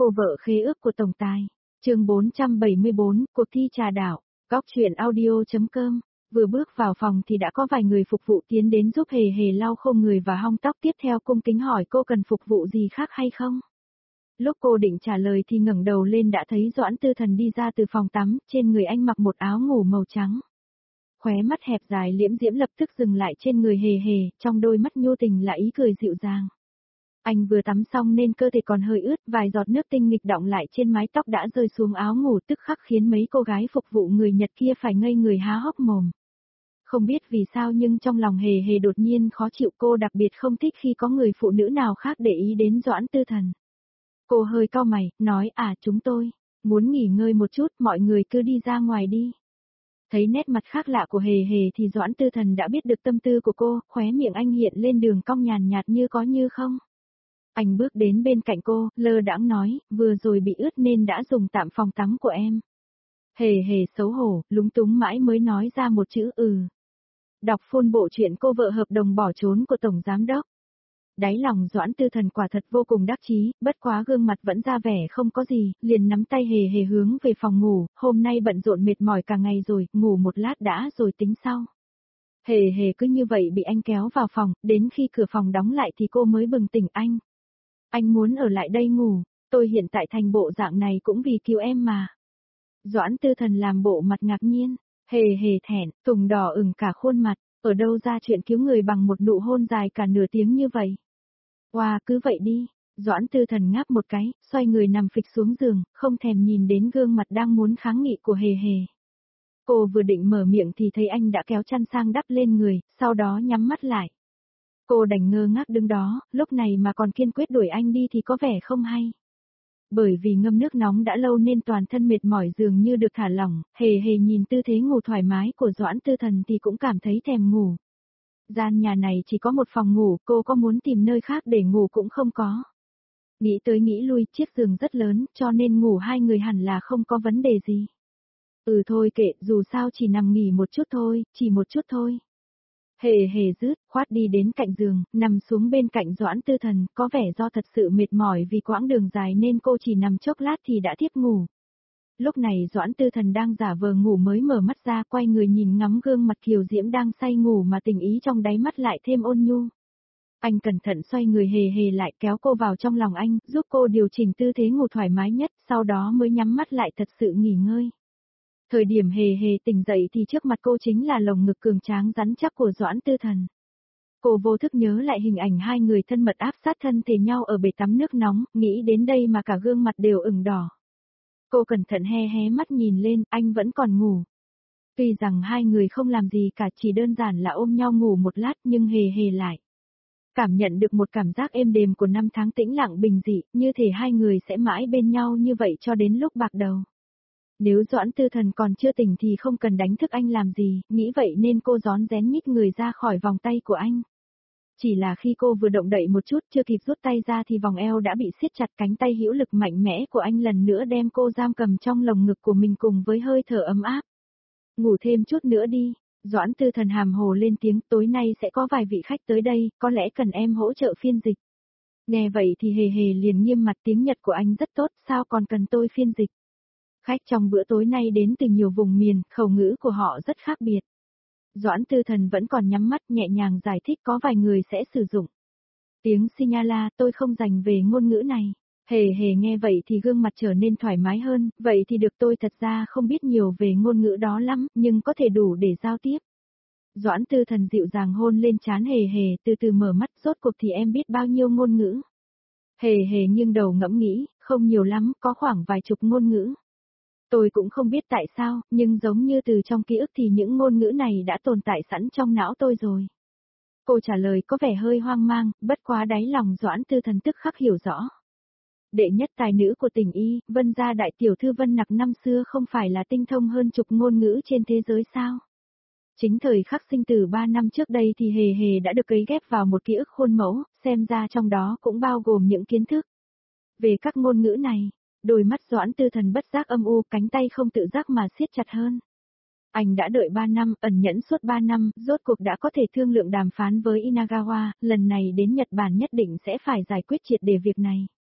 Cô vợ khế ước của tổng tài. Chương 474, cuộc thi trà đảo. Góc truyện audio.com. Vừa bước vào phòng thì đã có vài người phục vụ tiến đến giúp Hề Hề lau khô người và hong tóc, tiếp theo cung kính hỏi cô cần phục vụ gì khác hay không. Lúc cô định trả lời thì ngẩng đầu lên đã thấy Doãn Tư Thần đi ra từ phòng tắm, trên người anh mặc một áo ngủ màu trắng. Khóe mắt hẹp dài liễm diễm lập tức dừng lại trên người Hề Hề, trong đôi mắt nhu tình là ý cười dịu dàng. Anh vừa tắm xong nên cơ thể còn hơi ướt, vài giọt nước tinh nghịch đọng lại trên mái tóc đã rơi xuống áo ngủ, tức khắc khiến mấy cô gái phục vụ người Nhật kia phải ngây người há hốc mồm. Không biết vì sao nhưng trong lòng Hề Hề đột nhiên khó chịu, cô đặc biệt không thích khi có người phụ nữ nào khác để ý đến Doãn Tư Thần. Cô hơi cau mày, nói chúng tôi muốn nghỉ ngơi một chút, mọi người cứ đi ra ngoài đi. Thấy nét mặt khác lạ của Hề Hề thì Doãn Tư Thần đã biết được tâm tư của cô, khóe miệng anh hiện lên đường cong nhàn nhạt như có như không. Anh bước đến bên cạnh cô, lơ đãng nói, vừa rồi bị ướt nên đã dùng tạm phòng tắm của em. Hề Hề xấu hổ, lúng túng mãi mới nói ra một chữ Đọc full bộ truyện Cô vợ hợp đồng bỏ trốn của Tổng Giám đốc. Đáy lòng Doãn Tư Thần quả thật vô cùng đắc chí, bất quá gương mặt vẫn ra vẻ không có gì, liền nắm tay Hề Hề hướng về phòng ngủ, hôm nay bận rộn mệt mỏi cả ngày rồi, ngủ một lát đã rồi tính sau. Hề Hề cứ như vậy bị anh kéo vào phòng, đến khi cửa phòng đóng lại thì cô mới bừng tỉnh anh. Anh muốn ở lại đây ngủ, tôi hiện tại thành bộ dạng này cũng vì cứu em mà. Doãn Tư Thần làm bộ mặt ngạc nhiên, Hề Hề thẹn, tùng đỏ ửng cả khuôn mặt, ở đâu ra chuyện cứu người bằng một nụ hôn dài cả nửa tiếng như vậy. Wow, cứ vậy đi. Doãn Tư Thần ngáp một cái, xoay người nằm phịch xuống giường, không thèm nhìn đến gương mặt đang muốn kháng nghị của Hề Hề. Cô vừa định mở miệng thì thấy anh đã kéo chăn sang đắp lên người, sau đó nhắm mắt lại. Cô đành ngơ ngác đứng đó, lúc này mà còn kiên quyết đuổi anh đi thì có vẻ không hay. Bởi vì ngâm nước nóng đã lâu nên toàn thân mệt mỏi dường như được thả lỏng, Hề Hề nhìn tư thế ngủ thoải mái của Doãn Tư Thần thì cũng cảm thấy thèm ngủ. Gian nhà này chỉ có một phòng ngủ, cô có muốn tìm nơi khác để ngủ cũng không có. Nghĩ tới nghĩ lui, chiếc giường rất lớn, cho nên ngủ hai người hẳn là không có vấn đề gì. Thôi kệ, dù sao chỉ nằm nghỉ một chút thôi, chỉ một chút thôi. Hề Hề rứt khoát đi đến cạnh giường, nằm xuống bên cạnh Doãn Tư Thần, có vẻ do thật sự mệt mỏi vì quãng đường dài nên cô chỉ nằm chốc lát thì đã thiếp ngủ. Lúc này Doãn Tư Thần đang giả vờ ngủ mới mở mắt ra, quay người nhìn ngắm gương mặt kiều diễm đang say ngủ mà tình ý trong đáy mắt lại thêm ôn nhu. Anh cẩn thận xoay người Hề Hề lại, kéo cô vào trong lòng anh, giúp cô điều chỉnh tư thế ngủ thoải mái nhất, sau đó mới nhắm mắt lại thật sự nghỉ ngơi. Thời điểm Hề Hề tỉnh dậy thì trước mặt cô chính là lồng ngực cường tráng rắn chắc của Doãn Tư Thần. Cô vô thức nhớ lại hình ảnh hai người thân mật áp sát thân thể nhau ở bể tắm nước nóng, nghĩ đến đây mà cả gương mặt đều ửng đỏ. Cô cẩn thận hé mắt nhìn lên, anh vẫn còn ngủ. Tuy rằng hai người không làm gì cả, chỉ đơn giản là ôm nhau ngủ một lát, nhưng Hề Hề lại cảm nhận được một cảm giác êm đềm của năm tháng tĩnh lặng bình dị, như thể hai người sẽ mãi bên nhau như vậy cho đến lúc bạc đầu. Nếu Doãn Tư Thần còn chưa tỉnh thì không cần đánh thức anh làm gì, nghĩ vậy nên cô rón rén nhích người ra khỏi vòng tay của anh. Chỉ là khi cô vừa động đậy một chút chưa kịp rút tay ra thì vòng eo đã bị siết chặt, cánh tay hữu lực mạnh mẽ của anh lần nữa đem cô giam cầm trong lồng ngực của mình cùng với hơi thở ấm áp. Ngủ thêm chút nữa đi, Doãn Tư Thần hàm hồ lên tiếng, tối nay sẽ có vài vị khách tới đây, có lẽ cần em hỗ trợ phiên dịch. Nghe vậy thì Hề Hề liền nghiêm mặt, tiếng Nhật của anh rất tốt, sao còn cần tôi phiên dịch. Khách trong bữa tối nay đến từ nhiều vùng miền, khẩu ngữ của họ rất khác biệt. Doãn Tư Thần vẫn còn nhắm mắt, nhẹ nhàng giải thích, có vài người sẽ sử dụng tiếng Sinhala, tôi không dành về ngôn ngữ này. Hề Hề nghe vậy thì gương mặt trở nên thoải mái hơn, vậy thì được, tôi thật ra không biết nhiều về ngôn ngữ đó lắm, nhưng có thể đủ để giao tiếp. Doãn Tư Thần dịu dàng hôn lên trán Hề Hề, từ từ mở mắt, rốt cuộc thì em biết bao nhiêu ngôn ngữ. Hề Hề nghiêng đầu ngẫm nghĩ, không nhiều lắm, có khoảng vài chục ngôn ngữ. Tôi cũng không biết tại sao, nhưng giống như từ trong ký ức thì những ngôn ngữ này đã tồn tại sẵn trong não tôi rồi. Cô trả lời có vẻ hơi hoang mang, bất quá đáy lòng Doãn Tư Thần tức khắc hiểu rõ. Đệ nhất tài nữ của tỉnh Y, Vân gia đại tiểu thư Vân Nặc năm xưa không phải là tinh thông hơn chục ngôn ngữ trên thế giới sao? Chính thời khắc sinh tử 3 năm trước đây thì Hề Hề đã được cấy ghép vào một ký ức khuôn mẫu, xem ra trong đó cũng bao gồm những kiến thức về các ngôn ngữ này. Đôi mắt Doãn Tư Thần bất giác âm u, cánh tay không tự giác mà siết chặt hơn. Anh đã đợi 3 năm, ẩn nhẫn suốt 3 năm, rốt cuộc đã có thể thương lượng đàm phán với Inagawa, lần này đến Nhật Bản nhất định sẽ phải giải quyết triệt để việc này.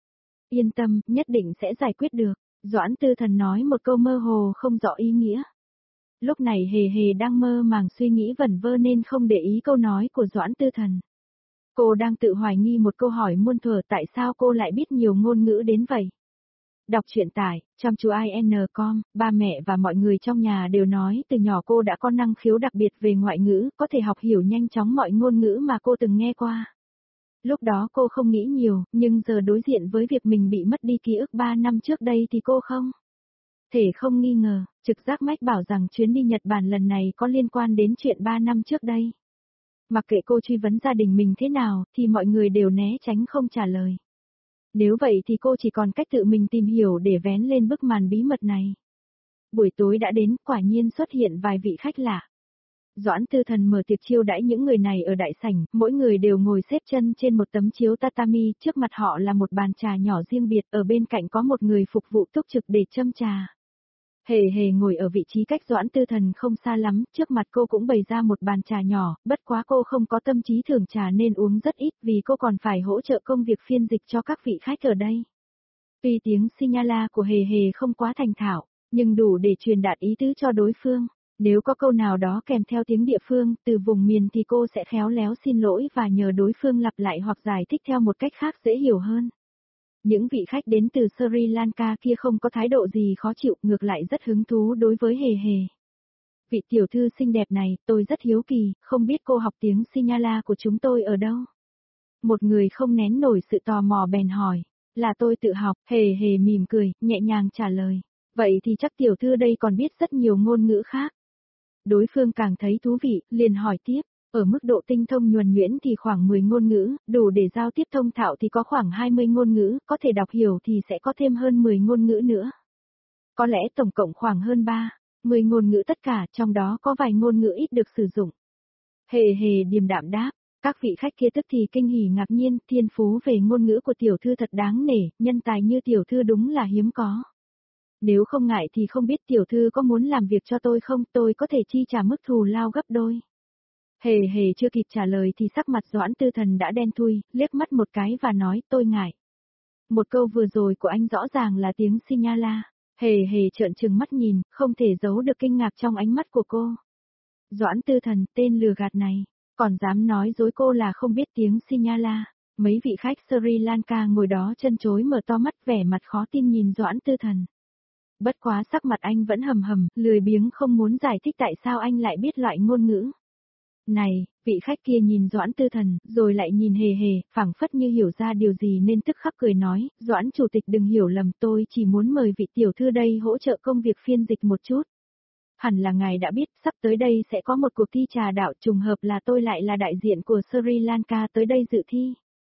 Yên tâm, nhất định sẽ giải quyết được. Doãn Tư Thần nói một câu mơ hồ không rõ ý nghĩa. Lúc này Hề Hề đang mơ màng suy nghĩ vẩn vơ nên không để ý câu nói của Doãn Tư Thần. Cô đang tự hoài nghi một câu hỏi muôn thuở tại sao cô lại biết nhiều ngôn ngữ đến vậy. Đọc truyện tải, chăm chú IN.com, ba mẹ và mọi người trong nhà đều nói từ nhỏ cô đã có năng khiếu đặc biệt về ngoại ngữ, có thể học hiểu nhanh chóng mọi ngôn ngữ mà cô từng nghe qua. Lúc đó cô không nghĩ nhiều, nhưng giờ đối diện với việc mình bị mất đi ký ức 3 năm trước đây thì cô không thể không nghi ngờ, trực giác mách bảo rằng chuyến đi Nhật Bản lần này có liên quan đến chuyện 3 năm trước đây. Mặc kệ cô truy vấn gia đình mình thế nào, thì mọi người đều né tránh không trả lời. Nếu vậy thì cô chỉ còn cách tự mình tìm hiểu để vén lên bức màn bí mật này. Buổi tối đã đến, quả nhiên xuất hiện vài vị khách lạ. Doãn Tư Thần mở tiệc chiêu đãi những người này ở đại sảnh, mỗi người đều ngồi xếp chân trên một tấm chiếu tatami, trước mặt họ là một bàn trà nhỏ riêng biệt, ở bên cạnh có một người phục vụ túc trực để châm trà. Hề Hề ngồi ở vị trí cách Doãn Tư Thần không xa lắm, trước mặt cô cũng bày ra một bàn trà nhỏ, bất quá cô không có tâm trí thưởng trà nên uống rất ít vì cô còn phải hỗ trợ công việc phiên dịch cho các vị khách ở đây. Tuy tiếng Sinhala của Hề Hề không quá thành thạo, nhưng đủ để truyền đạt ý tứ cho đối phương. Nếu có câu nào đó kèm theo tiếng địa phương, từ vùng miền thì cô sẽ khéo léo xin lỗi và nhờ đối phương lặp lại hoặc giải thích theo một cách khác dễ hiểu hơn. Những vị khách đến từ Sri Lanka kia không có thái độ gì khó chịu, ngược lại rất hứng thú đối với Hề Hề. Vị tiểu thư xinh đẹp này, tôi rất hiếu kỳ, không biết cô học tiếng Sinhala của chúng tôi ở đâu? Một người không nén nổi sự tò mò bèn hỏi, là tôi tự học, Hề Hề mỉm cười, nhẹ nhàng trả lời. Vậy thì chắc tiểu thư đây còn biết rất nhiều ngôn ngữ khác. Đối phương càng thấy thú vị, liền hỏi tiếp, ở mức độ tinh thông nhuần nhuyễn thì khoảng 10 ngôn ngữ, đủ để giao tiếp thông thạo thì có khoảng 20 ngôn ngữ, có thể đọc hiểu thì sẽ có thêm hơn 10 ngôn ngữ nữa. Có lẽ tổng cộng khoảng hơn 10 ngôn ngữ tất cả, trong đó có vài ngôn ngữ ít được sử dụng. Hề Hề điềm đạm đáp, các vị khách kia tức thì kinh hỉ ngạc nhiên, thiên phú về ngôn ngữ của tiểu thư thật đáng nể, nhân tài như tiểu thư đúng là hiếm có. Nếu không ngại thì không biết tiểu thư có muốn làm việc cho tôi không, tôi có thể chi trả mức thù lao gấp đôi. Hề Hề chưa kịp trả lời thì sắc mặt Doãn Tư Thần đã đen thui, liếc mắt một cái và nói tôi ngại. Một câu vừa rồi của anh rõ ràng là tiếng Sinhala. Hề Hề trợn trừng mắt nhìn, không thể giấu được kinh ngạc trong ánh mắt của cô. Doãn Tư Thần, tên lừa gạt này, còn dám nói dối cô là không biết tiếng Sinhala. Mấy vị khách Sri Lanka ngồi đó chân chối mở to mắt vẻ mặt khó tin nhìn Doãn Tư Thần. Bất quá sắc mặt anh vẫn hầm hầm, lười biếng không muốn giải thích tại sao anh lại biết loại ngôn ngữ. Này, vị khách kia nhìn Doãn Tư Thần, rồi lại nhìn Hề Hề, phảng phất như hiểu ra điều gì nên tức khắc cười nói, Doãn chủ tịch đừng hiểu lầm, tôi chỉ muốn mời vị tiểu thư đây hỗ trợ công việc phiên dịch một chút. Hẳn là ngài đã biết, sắp tới đây sẽ có một cuộc thi trà đạo, trùng hợp là tôi lại là đại diện của Sri Lanka tới đây dự thi.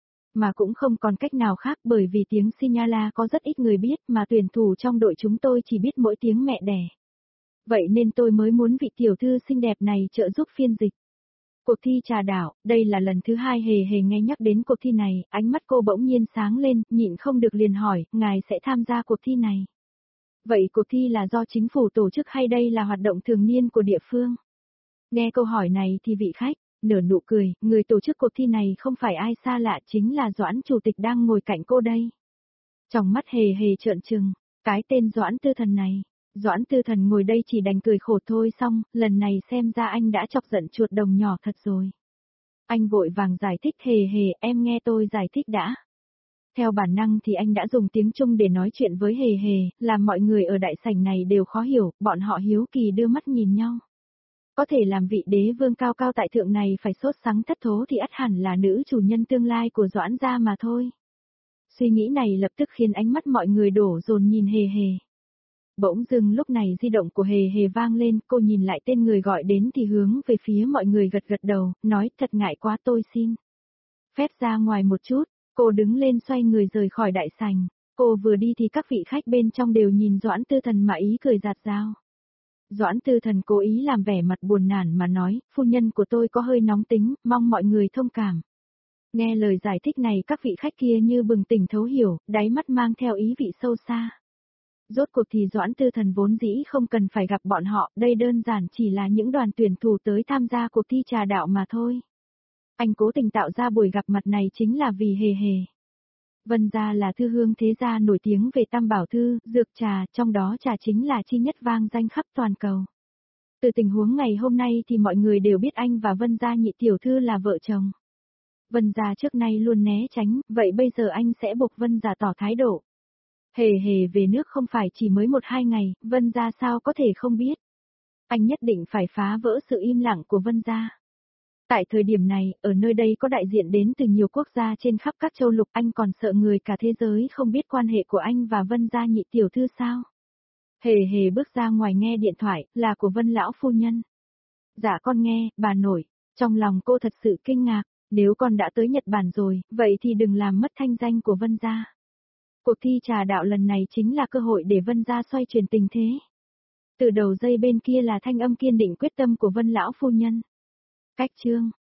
Mà cũng không còn cách nào khác bởi vì tiếng Sinhala có rất ít người biết mà tuyển thủ trong đội chúng tôi chỉ biết mỗi tiếng mẹ đẻ. Vậy nên tôi mới muốn vị tiểu thư xinh đẹp này trợ giúp phiên dịch. Cuộc thi trà đảo, đây là lần thứ 2 Hề Hề nghe nhắc đến cuộc thi này, ánh mắt cô bỗng nhiên sáng lên, nhịn không được liền hỏi, ngài sẽ tham gia cuộc thi này. Vậy cuộc thi là do chính phủ tổ chức hay đây là hoạt động thường niên của địa phương? Nghe câu hỏi này thì vị khách nở nụ cười, người tổ chức cuộc thi này không phải ai xa lạ chính là Doãn chủ tịch đang ngồi cạnh cô đây. Trong mắt Hề Hề trợn trừng, cái tên Doãn Tư Thần này. Doãn Tư Thần ngồi đây chỉ đành cười khổ thôi xong, lần này xem ra anh đã chọc giận chuột đồng nhỏ thật rồi. Anh vội vàng giải thích Hề Hề, em nghe tôi giải thích đã. Theo bản năng thì anh đã dùng tiếng Trung để nói chuyện với Hề Hề, làm mọi người ở đại sảnh này đều khó hiểu, bọn họ hiếu kỳ đưa mắt nhìn nhau. Có thể làm vị đế vương cao cao tại thượng này phải sốt sắng thất thố thì ắt hẳn là nữ chủ nhân tương lai của Doãn gia mà thôi. Suy nghĩ này lập tức khiến ánh mắt mọi người đổ dồn nhìn Hề Hề. Bỗng dưng lúc này di động của Hề Hề vang lên, cô nhìn lại tên người gọi đến thì hướng về phía mọi người gật gật đầu, nói thật ngại quá tôi xin phép ra ngoài một chút, cô đứng lên xoay người rời khỏi đại sảnh, cô vừa đi thì các vị khách bên trong đều nhìn Doãn Tư Thần mà ý cười rạt rào. Doãn Tư Thần cố ý làm vẻ mặt buồn nản mà nói, phu nhân của tôi có hơi nóng tính, mong mọi người thông cảm. Nghe lời giải thích này các vị khách kia như bừng tỉnh thấu hiểu, đáy mắt mang theo ý vị sâu xa. Rốt cuộc thì Doãn Tư Thần vốn dĩ không cần phải gặp bọn họ, đây đơn giản chỉ là những đoàn tuyển thủ tới tham gia cuộc thi trà đạo mà thôi. Anh cố tình tạo ra buổi gặp mặt này chính là vì Hề Hề. Vân gia là thư hương thế gia nổi tiếng về tam bảo thư, dược trà, trong đó trà chính là chi nhất vang danh khắp toàn cầu. Từ tình huống ngày hôm nay thì mọi người đều biết anh và Vân gia nhị tiểu thư là vợ chồng. Vân gia trước nay luôn né tránh, vậy bây giờ anh sẽ buộc Vân gia tỏ thái độ. Hề hề về nước không phải chỉ mới 1-2 ngày, Vân gia sao có thể không biết. Anh nhất định phải phá vỡ sự im lặng của Vân gia. Tại thời điểm này, ở nơi đây có đại diện đến từ nhiều quốc gia trên khắp các châu lục, anh còn sợ người cả thế giới không biết quan hệ của anh và Vân gia nhị tiểu thư sao? Hề hề bước ra ngoài nghe điện thoại, là của Vân lão phu nhân. Dạ con nghe, bà nội. Trong lòng cô thật sự kinh ngạc, nếu con đã tới Nhật Bản rồi, vậy thì đừng làm mất thanh danh của Vân gia. Cuộc thi trà đạo lần này chính là cơ hội để Vân gia xoay chuyển tình thế. Từ đầu dây bên kia là thanh âm kiên định quyết tâm của Vân lão phu nhân. Cách chương